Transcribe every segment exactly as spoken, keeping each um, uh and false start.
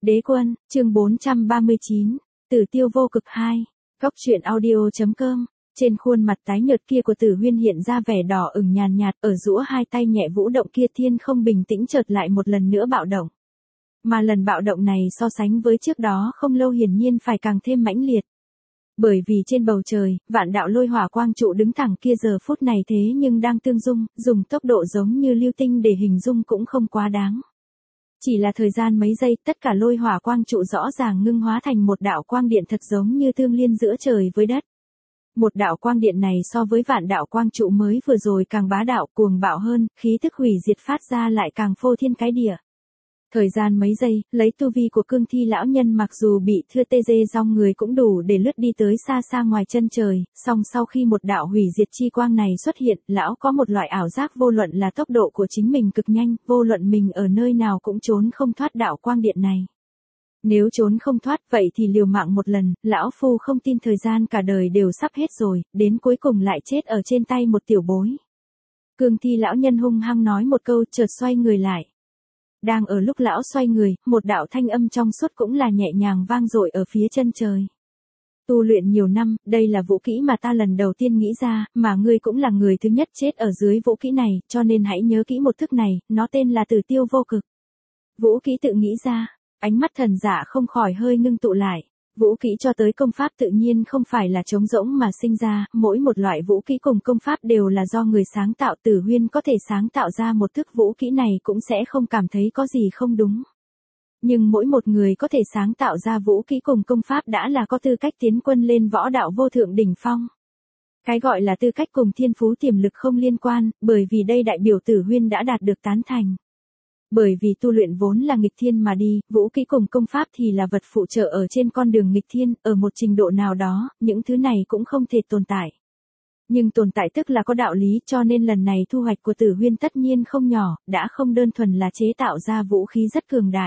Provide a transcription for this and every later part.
Đế quân, chương bốn trăm ba mươi chín, Tử Tiêu vô cực hai, Cóc truyện audio.com. Trên khuôn mặt tái nhợt kia của Tử Huyên hiện ra vẻ đỏ ửng nhàn nhạt, ở giữa hai tay nhẹ vũ động kia thiên không bình tĩnh chợt lại một lần nữa bạo động. Mà lần bạo động này so sánh với trước đó không lâu hiển nhiên phải càng thêm mãnh liệt. Bởi vì trên bầu trời, vạn đạo lôi hỏa quang trụ đứng thẳng kia giờ phút này thế nhưng đang tương dung, dùng tốc độ giống như lưu tinh để hình dung cũng không quá đáng. Chỉ là thời gian mấy giây, tất cả lôi hỏa quang trụ rõ ràng ngưng hóa thành một đạo quang điện thật giống như tương liên giữa trời với đất. Một đạo quang điện này so với vạn đạo quang trụ mới vừa rồi càng bá đạo cuồng bạo hơn, khí tức hủy diệt phát ra lại càng phô thiên cái địa. Thời gian mấy giây, lấy tu vi của cương thi lão nhân mặc dù bị thưa tê dê rong người cũng đủ để lướt đi tới xa xa ngoài chân trời, song sau khi một đạo hủy diệt chi quang này xuất hiện, lão có một loại ảo giác vô luận là tốc độ của chính mình cực nhanh, vô luận mình ở nơi nào cũng trốn không thoát đạo quang điện này. Nếu trốn không thoát vậy thì liều mạng một lần, lão phu không tin thời gian cả đời đều sắp hết rồi, đến cuối cùng lại chết ở trên tay một tiểu bối. Cương thi lão nhân hung hăng nói một câu chợt xoay người lại. Đang ở lúc lão xoay người, một đạo thanh âm trong suốt cũng là nhẹ nhàng vang dội ở phía chân trời. Tu luyện nhiều năm, đây là vũ kỹ mà ta lần đầu tiên nghĩ ra, mà ngươi cũng là người thứ nhất chết ở dưới vũ kỹ này, cho nên hãy nhớ kỹ một thức này, nó tên là Tử Tiêu vô cực. Vũ kỹ tự nghĩ ra, ánh mắt thần giả không khỏi hơi ngưng tụ lại. Vũ kỹ cho tới công pháp tự nhiên không phải là trống rỗng mà sinh ra, mỗi một loại vũ kỹ cùng công pháp đều là do người sáng tạo. Tử Huyên có thể sáng tạo ra một thức vũ kỹ này cũng sẽ không cảm thấy có gì không đúng. Nhưng mỗi một người có thể sáng tạo ra vũ kỹ cùng công pháp đã là có tư cách tiến quân lên võ đạo vô thượng đỉnh phong. Cái gọi là tư cách cùng thiên phú tiềm lực không liên quan, bởi vì đây đại biểu Tử Huyên đã đạt được tán thành. Bởi vì tu luyện vốn là nghịch thiên mà đi, vũ kỹ cùng công pháp thì là vật phụ trợ ở trên con đường nghịch thiên, ở một trình độ nào đó, những thứ này cũng không thể tồn tại. Nhưng tồn tại tức là có đạo lý, cho nên lần này thu hoạch của Tử Huyên tất nhiên không nhỏ, đã không đơn thuần là chế tạo ra vũ khí rất cường đại.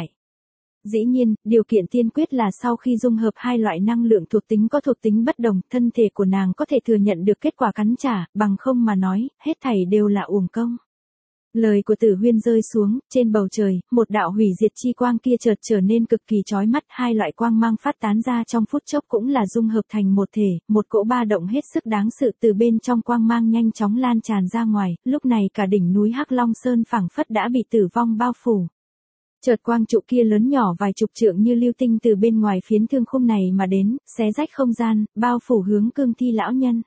Dĩ nhiên, điều kiện tiên quyết là sau khi dung hợp hai loại năng lượng thuộc tính có thuộc tính bất đồng, thân thể của nàng có thể thừa nhận được kết quả cắn trả, bằng không mà nói, hết thảy đều là uổng công. Lời của Tử Huyên rơi xuống, trên bầu trời, một đạo hủy diệt chi quang kia chợt trở nên cực kỳ chói mắt, hai loại quang mang phát tán ra trong phút chốc cũng là dung hợp thành một thể, một cỗ ba động hết sức đáng sợ từ bên trong quang mang nhanh chóng lan tràn ra ngoài, lúc này cả đỉnh núi Hắc Long Sơn phảng phất đã bị tử vong bao phủ. Chợt quang trụ kia lớn nhỏ vài chục trượng như lưu tinh từ bên ngoài phiến thương khung này mà đến, xé rách không gian, bao phủ hướng cương thi lão nhân.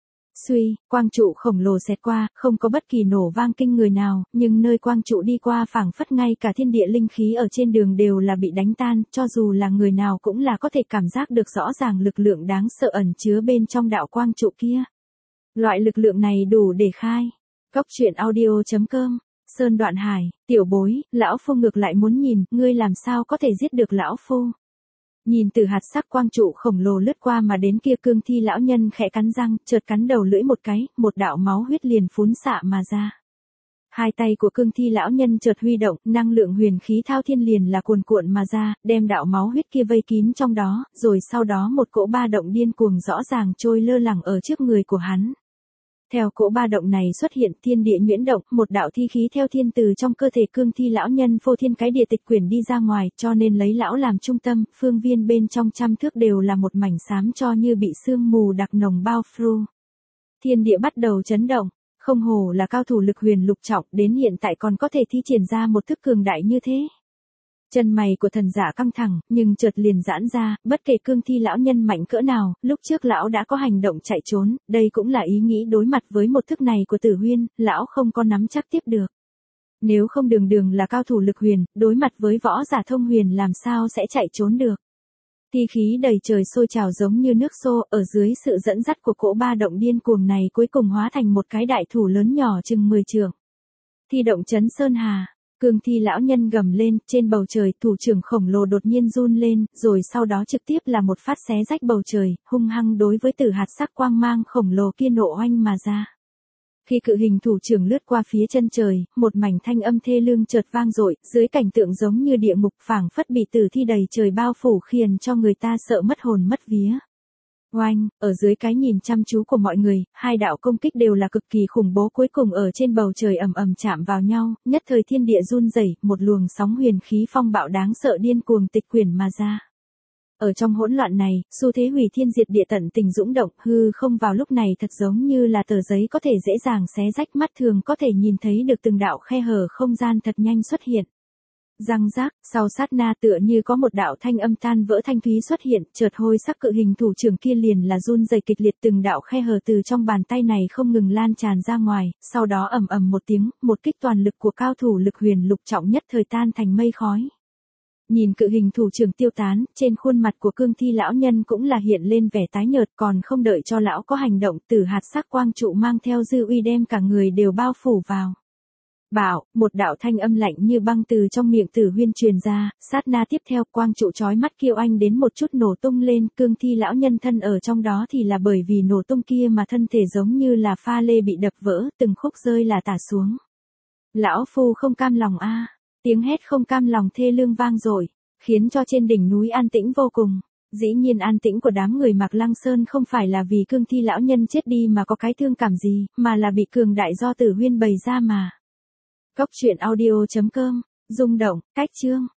Suy, quang trụ khổng lồ xẹt qua, không có bất kỳ nổ vang kinh người nào, nhưng nơi quang trụ đi qua phảng phất ngay cả thiên địa linh khí ở trên đường đều là bị đánh tan, cho dù là người nào cũng là có thể cảm giác được rõ ràng lực lượng đáng sợ ẩn chứa bên trong đạo quang trụ kia. Loại lực lượng này đủ để khai. Cóc truyện audio.com. Sơn Đoạn Hải, tiểu bối, lão phu ngược lại muốn nhìn, ngươi làm sao có thể giết được lão phu. Nhìn từ hạt sắc quang trụ khổng lồ lướt qua mà đến kia cương thi lão nhân khẽ cắn răng, chợt cắn đầu lưỡi một cái, một đạo máu huyết liền phún xạ mà ra. Hai tay của cương thi lão nhân chợt huy động, năng lượng huyền khí thao thiên liền là cuồn cuộn mà ra, đem đạo máu huyết kia vây kín trong đó, rồi sau đó một cỗ ba động điên cuồng rõ ràng trôi lơ lửng ở trước người của hắn. Theo cỗ ba động này xuất hiện thiên địa nhuyễn động, một đạo thi khí theo thiên từ trong cơ thể cương thi lão nhân phô thiên cái địa tịch quyển đi ra ngoài, cho nên lấy lão làm trung tâm, phương viên bên trong trăm thước đều là một mảnh xám cho như bị sương mù đặc nồng bao phủ. Thiên địa bắt đầu chấn động, không hổ là cao thủ lực huyền lục trọng, đến hiện tại còn có thể thi triển ra một thức cường đại như thế. Chân mày của thần giả căng thẳng, nhưng chợt liền giãn ra, bất kể cương thi lão nhân mạnh cỡ nào, lúc trước lão đã có hành động chạy trốn, đây cũng là ý nghĩ đối mặt với một thức này của Tử Huyên, lão không có nắm chắc tiếp được. Nếu không đường đường là cao thủ lực huyền, đối mặt với võ giả thông huyền làm sao sẽ chạy trốn được. Thi khí đầy trời sôi trào giống như nước xô, ở dưới sự dẫn dắt của cỗ ba động điên cuồng này cuối cùng hóa thành một cái đại thủ lớn nhỏ chừng mười trượng. Thi động chấn sơn hà. Cương thi lão nhân gầm lên, trên bầu trời, thủ trưởng khổng lồ đột nhiên run lên, rồi sau đó trực tiếp là một phát xé rách bầu trời, hung hăng đối với tử hạt sắc quang mang khổng lồ kia nộ oanh mà ra. Khi cự hình thủ trưởng lướt qua phía chân trời, một mảnh thanh âm thê lương chợt vang dội, dưới cảnh tượng giống như địa ngục phảng phất bị tử thi đầy trời bao phủ khiến cho người ta sợ mất hồn mất vía. Oanh, ở dưới cái nhìn chăm chú của mọi người, hai đạo công kích đều là cực kỳ khủng bố, cuối cùng ở trên bầu trời ầm ầm chạm vào nhau, nhất thời thiên địa run rẩy, một luồng sóng huyền khí phong bạo đáng sợ điên cuồng tịch quyển mà ra. Ở trong hỗn loạn này, xu thế hủy thiên diệt địa tận tình dũng động, hư không vào lúc này thật giống như là tờ giấy có thể dễ dàng xé rách, mắt thường có thể nhìn thấy được từng đạo khe hở không gian thật nhanh xuất hiện. Răng rác, sau sát na tựa như có một đạo thanh âm tan vỡ thanh thúy xuất hiện, chợt hôi sắc cự hình thủ trưởng kia liền là run rẩy kịch liệt, từng đạo khe hở từ trong bàn tay này không ngừng lan tràn ra ngoài, sau đó ầm ầm một tiếng, một kích toàn lực của cao thủ lực huyền lục trọng nhất thời tan thành mây khói. Nhìn cự hình thủ trưởng tiêu tán, trên khuôn mặt của Cương Thi lão nhân cũng là hiện lên vẻ tái nhợt, còn không đợi cho lão có hành động, tử hạt sắc quang trụ mang theo dư uy đem cả người đều bao phủ vào. Bảo, một đạo thanh âm lạnh như băng từ trong miệng Tử Huyên truyền ra, sát na tiếp theo quang trụ chói mắt kêu anh đến một chút nổ tung lên, Cương Thi lão nhân thân ở trong đó thì là bởi vì nổ tung kia mà thân thể giống như là pha lê bị đập vỡ, từng khúc rơi là tả xuống. Lão phu không cam lòng a. Tiếng hét không cam lòng thê lương vang dội, khiến cho trên đỉnh núi an tĩnh vô cùng. Dĩ nhiên an tĩnh của đám người Mạc Lăng Sơn không phải là vì Cương Thi lão nhân chết đi mà có cái thương cảm gì, mà là bị cường đại do Tử Huyên bày ra mà. Cốc truyện audio chấm com, rung động, cách chương.